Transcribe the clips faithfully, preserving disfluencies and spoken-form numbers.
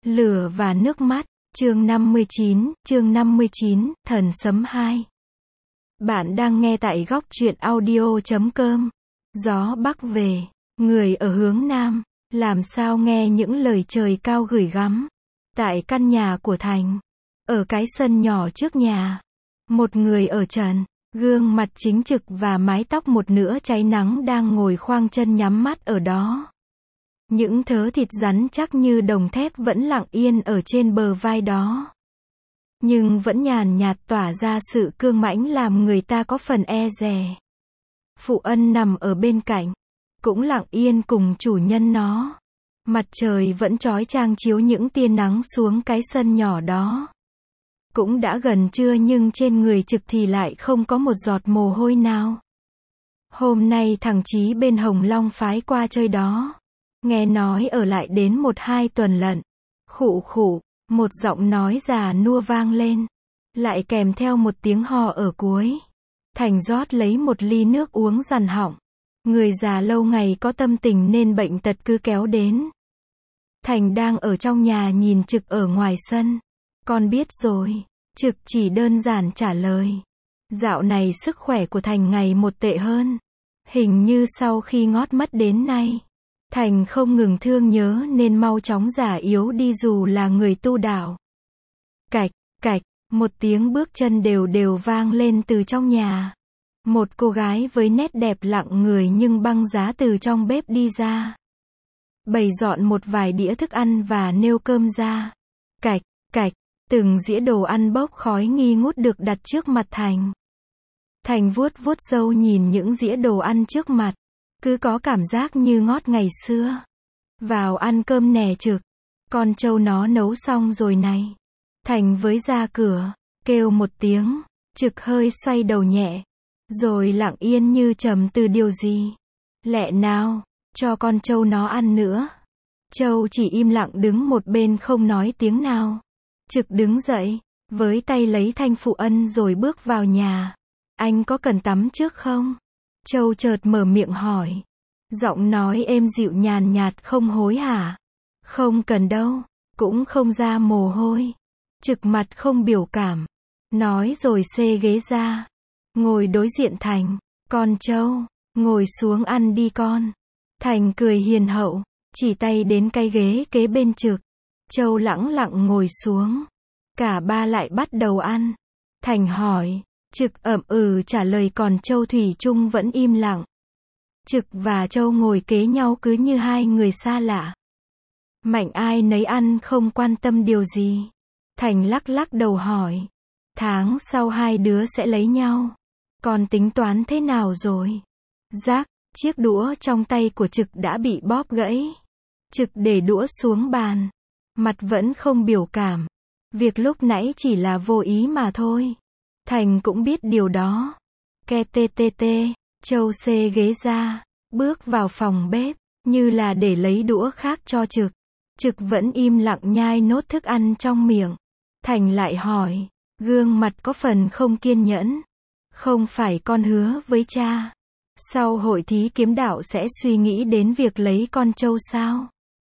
Lửa và nước mắt, chương năm mươi chín, chương năm mươi chín, Thần Sấm hai. Bạn đang nghe tại góc truyện audio chấm com. Gió bắc về, người ở hướng nam, làm sao nghe những lời trời cao gửi gắm. Tại căn nhà của Thành, ở cái sân nhỏ trước nhà, một người ở trần, gương mặt chính trực và mái tóc một nửa cháy nắng đang ngồi khoang chân nhắm mắt ở đó. Những thớ thịt rắn chắc như đồng thép vẫn lặng yên ở trên bờ vai đó. Nhưng vẫn nhàn nhạt tỏa ra sự cương mãnh làm người ta có phần e dè. Phụ Ân nằm ở bên cạnh, cũng lặng yên cùng chủ nhân nó. Mặt trời vẫn chói chang chiếu những tia nắng xuống cái sân nhỏ đó. Cũng đã gần trưa nhưng trên người Trực thì lại không có một giọt mồ hôi nào. Hôm nay thằng Chí bên Hồng Long phái qua chơi đó. Nghe nói ở lại đến một hai tuần lận. Khụ khụ, một giọng nói già nua vang lên. Lại kèm theo một tiếng hò ở cuối. Thành rót lấy một ly nước uống dằn họng. Người già lâu ngày có tâm tình nên bệnh tật cứ kéo đến. Thành đang ở trong nhà nhìn Trực ở ngoài sân. Con biết rồi. Trực chỉ đơn giản trả lời. Dạo này sức khỏe của Thành ngày một tệ hơn. Hình như sau khi ngót mất đến nay, Thành không ngừng thương nhớ nên mau chóng già yếu đi dù là người tu đạo. Cạch, cạch, một tiếng bước chân đều đều vang lên từ trong nhà. Một cô gái với nét đẹp lặng người nhưng băng giá từ trong bếp đi ra. Bày dọn một vài đĩa thức ăn và nêu cơm ra. Cạch, cạch, từng dĩa đồ ăn bốc khói nghi ngút được đặt trước mặt Thành. Thành vuốt vuốt râu nhìn những dĩa đồ ăn trước mặt. Cứ có cảm giác như ngót ngày xưa. Vào ăn cơm nè Trực. Con trâu nó nấu xong rồi này. Thành với ra cửa, kêu một tiếng. Trực hơi xoay đầu nhẹ. Rồi lặng yên như trầm tư điều gì. Lẹ nào, cho con trâu nó ăn nữa. Trâu chỉ im lặng đứng một bên không nói tiếng nào. Trực đứng dậy, với tay lấy thanh Phụ Ân rồi bước vào nhà. Anh có cần tắm trước không? Trâu chợt mở miệng hỏi. Giọng nói êm dịu nhàn nhạt không hối hả. Không cần đâu, cũng không ra mồ hôi. Trực mặt không biểu cảm. Nói rồi xê ghế ra. Ngồi đối diện Thành. Con trâu, ngồi xuống ăn đi con. Thành cười hiền hậu, chỉ tay đến cái ghế kế bên Trực. Trâu lẳng lặng ngồi xuống. Cả ba lại bắt đầu ăn. Thành hỏi. Trực ậm ừ trả lời còn Trâu thủy chung vẫn im lặng. Trực và Trâu ngồi kế nhau cứ như hai người xa lạ. Mạnh ai nấy ăn không quan tâm điều gì. Thành lắc lắc đầu hỏi. Tháng sau hai đứa sẽ lấy nhau. Con tính toán thế nào rồi? Rác, chiếc đũa trong tay của Trực đã bị bóp gãy. Trực để đũa xuống bàn. Mặt vẫn không biểu cảm. Việc lúc nãy chỉ là vô ý mà thôi. Thành cũng biết điều đó. Ke tê tê tê, Trâu xê ghế ra, bước vào phòng bếp, như là để lấy đũa khác cho Trực. Trực vẫn im lặng nhai nốt thức ăn trong miệng. Thành lại hỏi, gương mặt có phần không kiên nhẫn. Không phải con hứa với cha, sau hội thí kiếm đạo sẽ suy nghĩ đến việc lấy con trâu sao?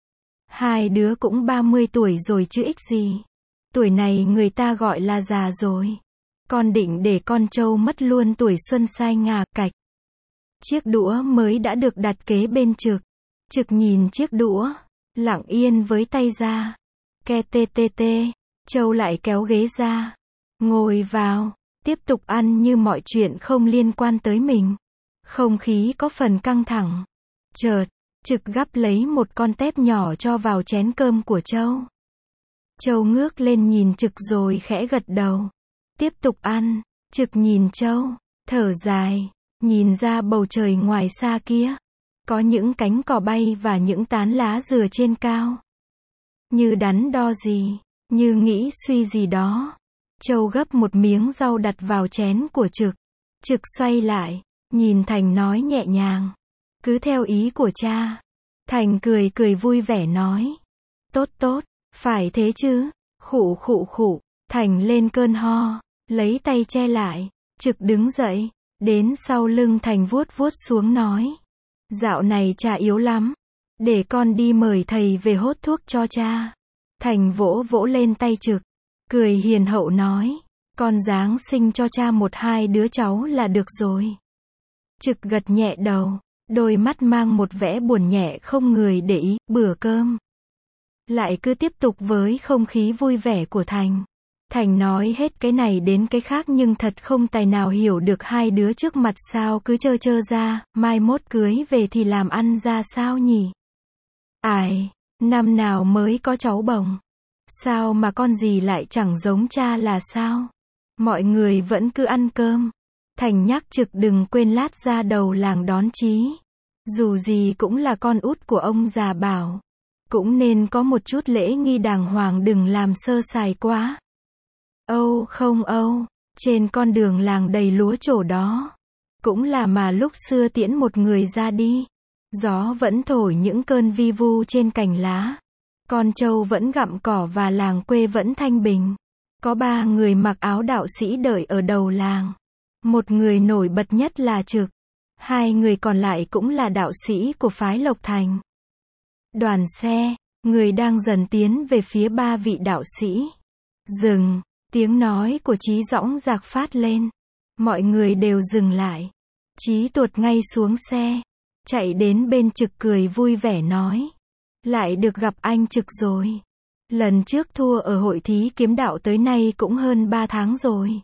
Hai đứa cũng ba mươi tuổi rồi chứ ích gì. Tuổi này người ta gọi là già rồi. Con định để con trâu mất luôn tuổi xuân sai ngà. Cạch. Chiếc đũa mới đã được đặt kế bên Trực. Trực nhìn chiếc đũa, lặng yên với tay ra. Ke tê tê tê, Trâu lại kéo ghế ra. Ngồi vào, tiếp tục ăn như mọi chuyện không liên quan tới mình. Không khí có phần căng thẳng. Chợt, Trực gắp lấy một con tép nhỏ cho vào chén cơm của Trâu. Trâu ngước lên nhìn Trực rồi khẽ gật đầu. Tiếp tục ăn. Trực nhìn Trâu, thở dài, nhìn ra bầu trời ngoài xa kia. Có những cánh cỏ bay và những tán lá dừa trên cao. Như đắn đo gì, như nghĩ suy gì đó. Trâu gấp một miếng rau đặt vào chén của Trực. Trực xoay lại, nhìn Thành nói nhẹ nhàng. Cứ theo ý của cha. Thành cười cười vui vẻ nói. Tốt tốt, phải thế chứ. Khụ khụ khụ, Thành lên cơn ho, lấy tay che lại. Trực đứng dậy, đến sau lưng Thành vuốt vuốt xuống nói. Dạo này cha yếu lắm. Để con đi mời thầy về hốt thuốc cho cha. Thành vỗ vỗ lên tay Trực, cười hiền hậu nói, con giáng sinh cho cha một hai đứa cháu là được rồi. Trực gật nhẹ đầu, đôi mắt mang một vẻ buồn nhẹ không người để ý. Bữa cơm lại cứ tiếp tục với không khí vui vẻ của Thành. Thành nói hết cái này đến cái khác nhưng thật không tài nào hiểu được hai đứa trước mặt sao cứ trơ trơ ra, mai mốt cưới về thì làm ăn ra sao nhỉ? Ai, năm nào mới có cháu bồng? Sao mà con gì lại chẳng giống cha là sao? Mọi người vẫn cứ ăn cơm. Thành nhắc Trực đừng quên lát ra đầu làng đón Chí. Dù gì cũng là con út của ông già Bảo. Cũng nên có một chút lễ nghi đàng hoàng, đừng làm sơ sài quá. Âu không âu, trên con đường làng đầy lúa trổ đó. Cũng là mà lúc xưa tiễn một người ra đi. Gió vẫn thổi những cơn vi vu trên cành lá. Con trâu vẫn gặm cỏ và làng quê vẫn thanh bình. Có ba người mặc áo đạo sĩ đợi ở đầu làng. Một người nổi bật nhất là Trực. Hai người còn lại cũng là đạo sĩ của phái Lộc Thành. Đoàn xe, người đang dần tiến về phía ba vị đạo sĩ. Dừng, tiếng nói của Chí dõng dạc phát lên. Mọi người đều dừng lại. Chí tuột ngay xuống xe, chạy đến bên Trực cười vui vẻ nói. Lại được gặp anh Trực rồi. Lần trước thua ở hội thí kiếm đạo tới nay cũng hơn ba tháng rồi.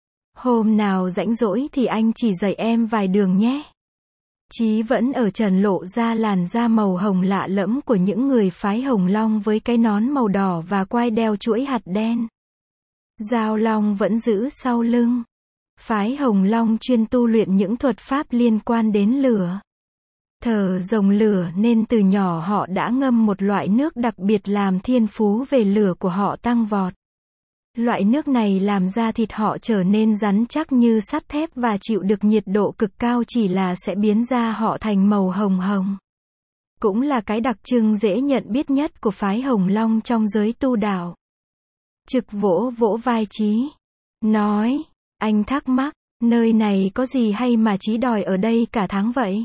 Hôm nào rảnh rỗi thì anh chỉ dạy em vài đường nhé. Chí vẫn ở trần lộ ra làn da màu hồng lạ lẫm của những người phái Hồng Long với cái nón màu đỏ và quai đeo chuỗi hạt đen. Giao Long vẫn giữ sau lưng. Phái Hồng Long chuyên tu luyện những thuật pháp liên quan đến lửa. Thờ rồng lửa nên từ nhỏ họ đã ngâm một loại nước đặc biệt làm thiên phú về lửa của họ tăng vọt. Loại nước này làm da thịt họ trở nên rắn chắc như sắt thép và chịu được nhiệt độ cực cao, chỉ là sẽ biến da họ thành màu hồng hồng. Cũng là cái đặc trưng dễ nhận biết nhất của phái Hồng Long trong giới tu đạo. Trực vỗ vỗ vai Chí, nói, anh thắc mắc, nơi này có gì hay mà Chí đòi ở đây cả tháng vậy?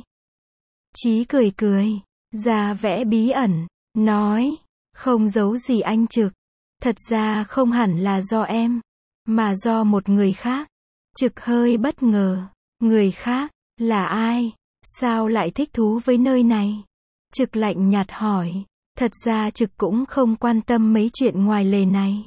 Chí cười cười, ra vẻ bí ẩn, nói, không giấu gì anh Trực. Thật ra không hẳn là do em, mà do một người khác. Trực hơi bất ngờ, người khác, là ai? Sao lại thích thú với nơi này? Trực lạnh nhạt hỏi, thật ra Trực cũng không quan tâm mấy chuyện ngoài lề này.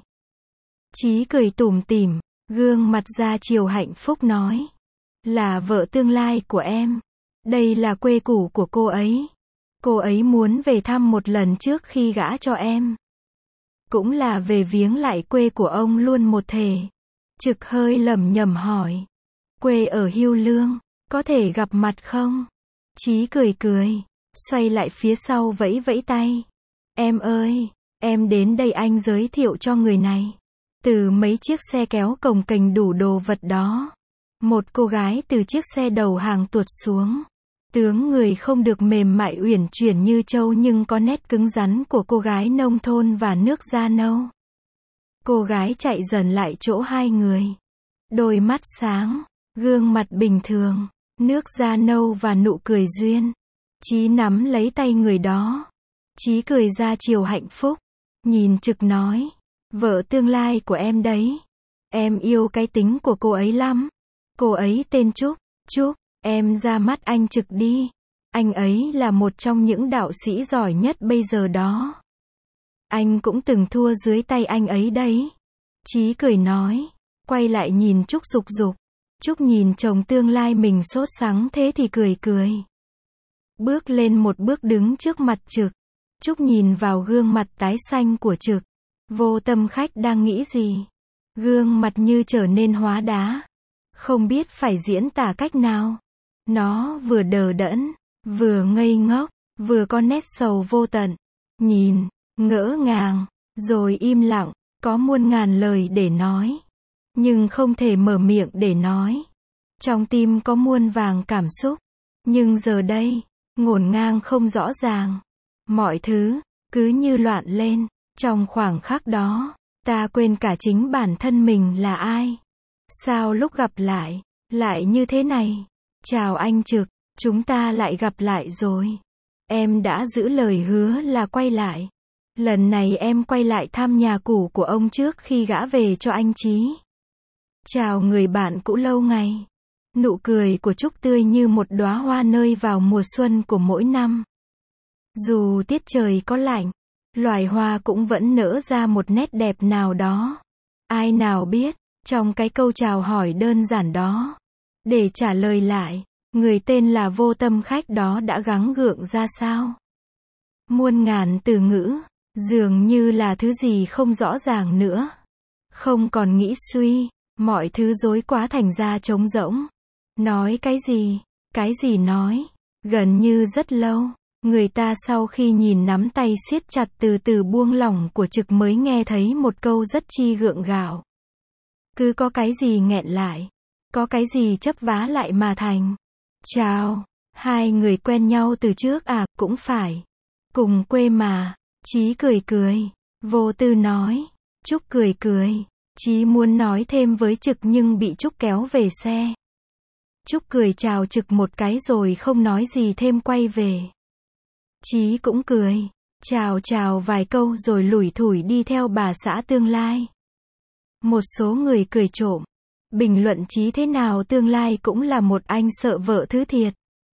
Chí cười tủm tỉm, gương mặt ra chiều hạnh phúc nói, là vợ tương lai của em. Đây là quê cũ của cô ấy. Cô ấy muốn về thăm một lần trước khi gả cho em. Cũng là về viếng lại quê của ông luôn một thể. Trực hơi lẩm nhẩm hỏi, quê ở Hiêu Lương, có thể gặp mặt không? Chí cười cười, xoay lại phía sau vẫy vẫy tay. Em ơi, em đến đây anh giới thiệu cho người này. Từ mấy chiếc xe kéo cồng kềnh đủ đồ vật đó. Một cô gái từ chiếc xe đầu hàng tuột xuống. Tướng người không được mềm mại uyển chuyển như trâu nhưng có nét cứng rắn của cô gái nông thôn và nước da nâu. Cô gái chạy dần lại chỗ hai người. Đôi mắt sáng, gương mặt bình thường, nước da nâu và nụ cười duyên. Chí nắm lấy tay người đó. Chí cười ra chiều hạnh phúc. Nhìn Trực nói, vợ tương lai của em đấy. Em yêu cái tính của cô ấy lắm. Cô ấy tên Trúc. Trúc, em ra mắt anh Trực đi. Anh ấy là một trong những đạo sĩ giỏi nhất bây giờ đó. Anh cũng từng thua dưới tay anh ấy đấy. Chí cười nói, quay lại nhìn Trúc rục rục. Trúc nhìn chồng tương lai mình sốt sắng thế thì cười cười. Bước lên một bước đứng trước mặt Trực. Trúc nhìn vào gương mặt tái xanh của Trực. Vô tâm khách đang nghĩ gì? Gương mặt như trở nên hóa đá. Không biết phải diễn tả cách nào. Nó vừa đờ đẫn, vừa ngây ngốc, vừa có nét sầu vô tận. Nhìn, ngỡ ngàng, rồi im lặng, có muôn ngàn lời để nói. Nhưng không thể mở miệng để nói. Trong tim có muôn vàng cảm xúc. Nhưng giờ đây, ngổn ngang không rõ ràng. Mọi thứ, cứ như loạn lên. Trong khoảng khắc đó, ta quên cả chính bản thân mình là ai. Sao lúc gặp lại, lại như thế này? Chào anh Trực, chúng ta lại gặp lại rồi. Em đã giữ lời hứa là quay lại. Lần này em quay lại thăm nhà cũ của ông trước khi gã về cho anh Chí. Chào người bạn cũ lâu ngày. Nụ cười của Trúc tươi như một đóa hoa nơi vào mùa xuân của mỗi năm. Dù tiết trời có lạnh, loài hoa cũng vẫn nở ra một nét đẹp nào đó. Ai nào biết, trong cái câu chào hỏi đơn giản đó, để trả lời lại, người tên là Vô Tâm Khách đó đã gắng gượng ra sao. Muôn ngàn từ ngữ, dường như là thứ gì không rõ ràng nữa. Không còn nghĩ suy, mọi thứ rối quá thành ra trống rỗng. Nói cái gì, cái gì nói, gần như rất lâu, người ta sau khi nhìn nắm tay siết chặt từ từ buông lỏng của Trực mới nghe thấy một câu rất chi gượng gạo. Cứ có cái gì nghẹn lại, có cái gì chấp vá lại mà thành. Chào, hai người quen nhau từ trước à, cũng phải. Cùng quê mà. Chí cười cười. Vô Tư nói. Trúc cười cười. Chí muốn nói thêm với Trực nhưng bị Trúc kéo về xe. Trúc cười chào Trực một cái rồi không nói gì thêm quay về. Chí cũng cười. Chào chào vài câu rồi lủi thủi đi theo bà xã tương lai. Một số người cười trộm. Bình luận Chí thế nào tương lai cũng là một anh sợ vợ thứ thiệt.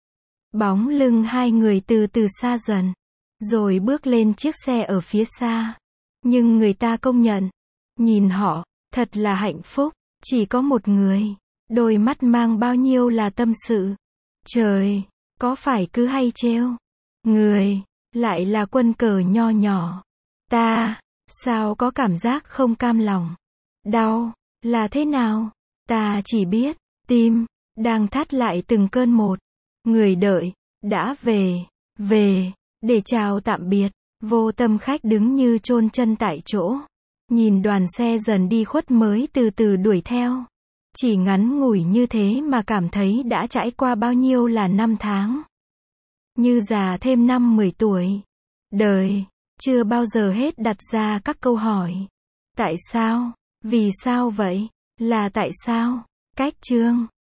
Bóng lưng hai người từ từ xa dần. Rồi bước lên chiếc xe ở phía xa. Nhưng người ta công nhận. Nhìn họ, thật là hạnh phúc. Chỉ có một người. Đôi mắt mang bao nhiêu là tâm sự. Trời, có phải cứ hay trêu. Người, lại là quân cờ nho nhỏ. Ta, sao có cảm giác không cam lòng. Đau, là thế nào? Ta chỉ biết, tim, đang thắt lại từng cơn một. Người đợi, đã về, về, để chào tạm biệt. Vô Tâm Khách đứng như chôn chân tại chỗ. Nhìn đoàn xe dần đi khuất mới từ từ đuổi theo. Chỉ ngắn ngủi như thế mà cảm thấy đã trải qua bao nhiêu là năm tháng. Như già thêm năm mười tuổi. Đời, chưa bao giờ hết đặt ra các câu hỏi. Tại sao? Vì sao vậy? Là tại sao? Cách chương